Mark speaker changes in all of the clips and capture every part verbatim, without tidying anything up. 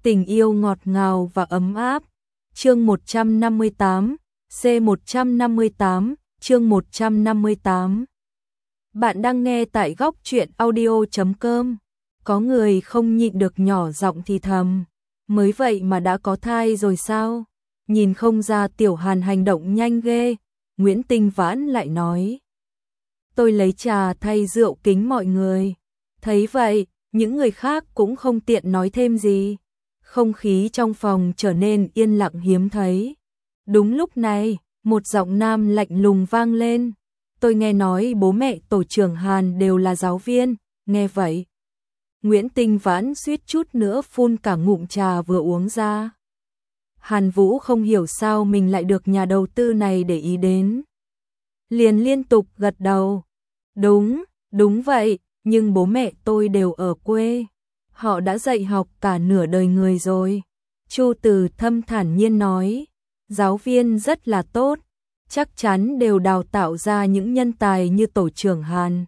Speaker 1: Tình yêu ngọt ngào và ấm áp. Chương một trăm năm mươi tám, C một trăm năm mươi tám, chương một trăm năm mươi tám. Bạn đang nghe tại góc truyện audio chấm com. Có người không nhịn được nhỏ giọng thì thầm, mới vậy mà đã có thai rồi sao? Nhìn không ra Tiểu Hàn hành động nhanh ghê. Nguyễn Tinh Vãn lại nói, tôi lấy trà thay rượu kính mọi người. Thấy vậy, những người khác cũng không tiện nói thêm gì. Không khí trong phòng trở nên yên lặng hiếm thấy. Đúng lúc này, một giọng nam lạnh lùng vang lên. Tôi nghe nói bố mẹ tổ trưởng Hàn đều là giáo viên. Nghe vậy, Nguyễn Tinh Vãn suýt chút nữa phun cả ngụm trà vừa uống ra. Hàn Vũ không hiểu sao mình lại được nhà đầu tư này để ý đến. Liền liên tục gật đầu. Đúng, đúng vậy, nhưng bố mẹ tôi đều ở quê. Họ đã dạy học cả nửa đời người rồi. Chu Từ Thâm thản nhiên nói, giáo viên rất là tốt, chắc chắn đều đào tạo ra những nhân tài như tổ trưởng Hàn.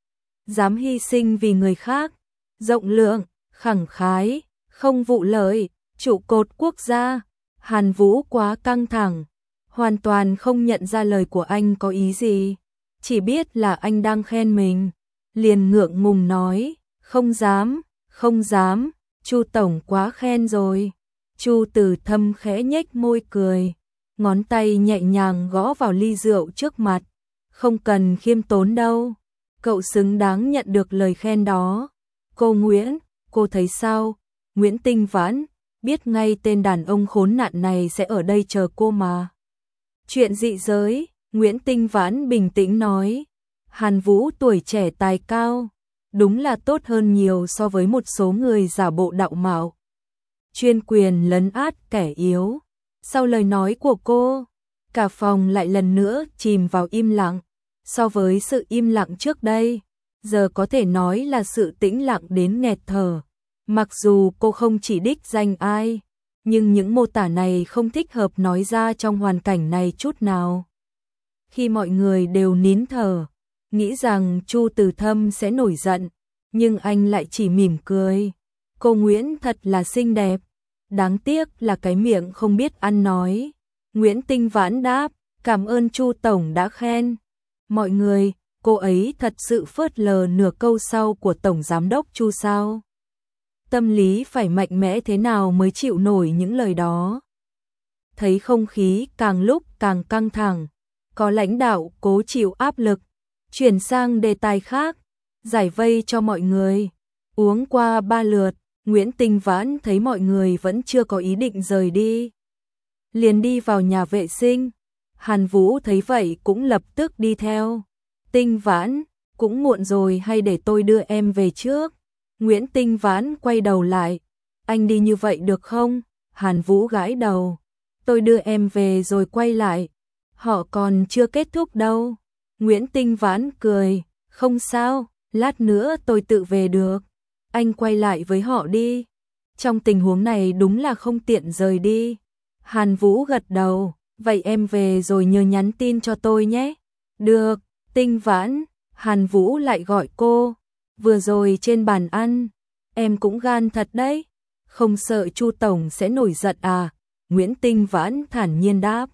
Speaker 1: Dám hy sinh vì người khác, rộng lượng, khẳng khái, không vụ lợi, trụ cột quốc gia. Hàn Vũ quá căng thẳng, hoàn toàn không nhận ra lời của anh có ý gì, chỉ biết là anh đang khen mình. Liền ngượng ngùng nói, không dám, không dám, Chu tổng quá khen rồi. Chu Từ Thâm khẽ nhếch môi cười, ngón tay nhẹ nhàng gõ vào ly rượu trước mặt. Không cần khiêm tốn đâu, cậu xứng đáng nhận được lời khen đó. Cô Nguyễn, cô thấy sao? Nguyễn Tinh Vãn biết ngay tên đàn ông khốn nạn này sẽ ở đây chờ cô mà. Chuyện dị giới, Nguyễn Tinh Vãn bình tĩnh nói, Hàn Vũ tuổi trẻ tài cao, đúng là tốt hơn nhiều so với một số người giả bộ đạo mạo, chuyên quyền lấn át kẻ yếu. Sau lời nói của cô, cả phòng lại lần nữa chìm vào im lặng. So với sự im lặng trước đây, giờ có thể nói là sự tĩnh lặng đến nghẹt thở. Mặc dù cô không chỉ đích danh ai, nhưng những mô tả này không thích hợp nói ra trong hoàn cảnh này chút nào. Khi mọi người đều nín thở, nghĩ rằng Chu Từ Thâm sẽ nổi giận, nhưng anh lại chỉ mỉm cười. Cô Nguyễn thật là xinh đẹp, đáng tiếc là cái miệng không biết ăn nói. Nguyễn Tinh Vãn đáp, cảm ơn Chu tổng đã khen. Mọi người, cô ấy thật sự phớt lờ nửa câu sau của tổng giám đốc Chu sao? Tâm lý phải mạnh mẽ thế nào mới chịu nổi những lời đó. Thấy không khí càng lúc càng căng thẳng, có lãnh đạo cố chịu áp lực, chuyển sang đề tài khác, giải vây cho mọi người. Uống qua ba lượt, Nguyễn Tinh Vãn thấy mọi người vẫn chưa có ý định rời đi, liền đi vào nhà vệ sinh. Hàn Vũ thấy vậy cũng lập tức đi theo. Tinh Vãn, cũng muộn rồi, hay để tôi đưa em về trước? Nguyễn Tinh Vãn quay đầu lại, anh đi như vậy được không? Hàn Vũ gãi đầu, tôi đưa em về rồi quay lại, họ còn chưa kết thúc đâu. Nguyễn Tinh Vãn cười, không sao, lát nữa tôi tự về được, anh quay lại với họ đi. Trong tình huống này đúng là không tiện rời đi. Hàn Vũ gật đầu, vậy em về rồi nhớ nhắn tin cho tôi nhé. Được, Tinh Vãn. Hàn Vũ lại gọi cô, vừa rồi trên bàn ăn, em cũng gan thật đấy, không sợ Chu tổng sẽ nổi giận à? Nguyễn Tinh Vãn thản nhiên đáp,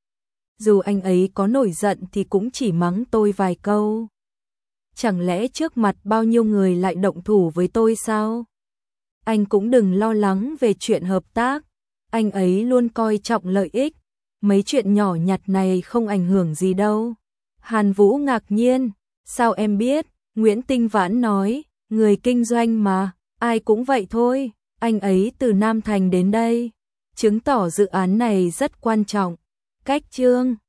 Speaker 1: dù anh ấy có nổi giận thì cũng chỉ mắng tôi vài câu. Chẳng lẽ trước mặt bao nhiêu người lại động thủ với tôi sao? Anh cũng đừng lo lắng về chuyện hợp tác, anh ấy luôn coi trọng lợi ích, mấy chuyện nhỏ nhặt này không ảnh hưởng gì đâu. Hàn Vũ ngạc nhiên, sao em biết? Nguyễn Tinh Vãn nói, người kinh doanh mà, ai cũng vậy thôi, anh ấy từ Nam Thành đến đây, chứng tỏ dự án này rất quan trọng. Cách chương